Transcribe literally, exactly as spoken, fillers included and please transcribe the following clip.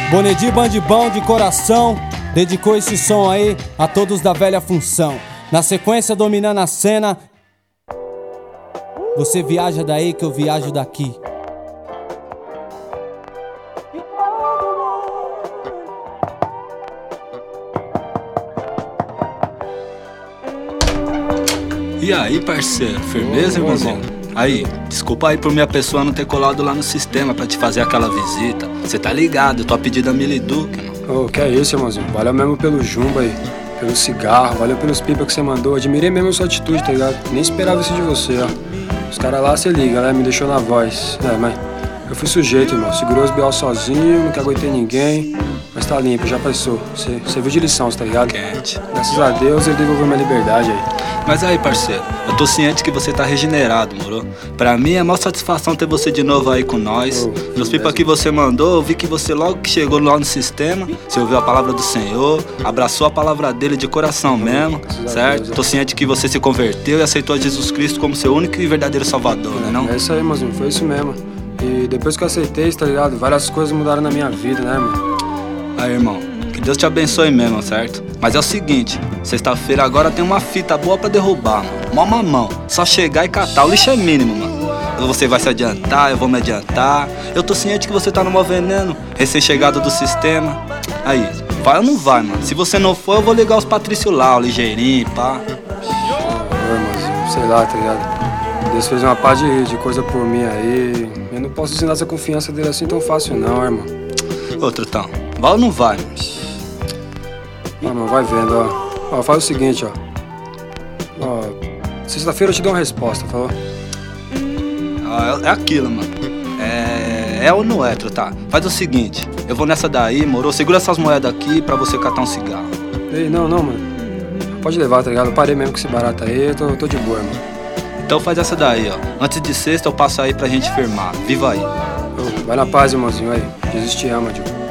Bonedi Bandibão de coração dedicou esse som aí a todos da velha função. Na sequência, dominando a cena, você viaja daí que eu viajo daqui. E aí, parceiro, firmeza, irmãozinho? Aí, desculpa aí por minha pessoa não ter colado lá no sistema pra te fazer aquela visita. Cê tá ligado, eu tô a pedido a Miliduque, mano. Ô, que é isso, irmãozinho? Valeu mesmo pelo jumbo aí, pelo cigarro, valeu pelos pipa que você mandou. Admirei mesmo a sua atitude, tá ligado? Nem esperava isso de você, ó. Os caras lá, cê liga, né? Me deixou na voz. É, mas eu fui sujeito, irmão. Segurou os B O sozinho, não aguentei ninguém. Mas tá limpo, já passou. Você viu de lição, tá ligado? Quente. Graças a Deus ele devolveu minha liberdade aí. Mas aí, parceiro, eu tô ciente que você tá regenerado, moro? Pra mim é maior satisfação ter você de novo aí com nós. Oh, Nos pipa que você mandou, eu vi que você logo que chegou lá no sistema, você ouviu a palavra do Senhor, abraçou a palavra dele de coração mesmo, certo? Deus, tô ciente que você se converteu e aceitou a Jesus Cristo como seu único e verdadeiro salvador, né não? É isso aí, irmãozinho, foi isso mesmo. E depois que eu aceitei, tá ligado? Várias coisas mudaram na minha vida, né, irmão? Aí, irmão, que Deus te abençoe mesmo, certo? Mas é o seguinte, sexta-feira agora tem uma fita boa pra derrubar, mano. Mó mamão, só chegar e catar, o lixo é mínimo, mano. Você vai se adiantar, eu vou me adiantar. Eu tô ciente que você tá no mó veneno, recém-chegado do sistema. Aí, vai ou não vai, mano? Se você não for, eu vou ligar os patrícios lá, o ligeirinho, pá. Ô, irmãozinho, sei lá, tá ligado? Deus fez uma pá de, de coisa por mim aí. Eu não posso ensinar essa confiança dele assim tão fácil não, irmão. Ô, Trutão, vai ou não vai, mano? Não, não, vai vendo, ó. Ó, faz o seguinte, ó. Ó, sexta-feira eu te dou uma resposta, falou? Ah, é aquilo, mano. É... é ou não é, Trutão? Faz o seguinte, eu vou nessa daí, moro? Segura essas moedas aqui pra você catar um cigarro. Ei, não, não, mano. Pode levar, tá ligado? Eu parei mesmo com esse barato aí, eu tô, tô de boa, mano. Então faz essa daí, ó. Antes de sexta eu passo aí pra gente firmar. Viva aí. Vai na paz, irmãozinho, aí. Jesus te ama, tio.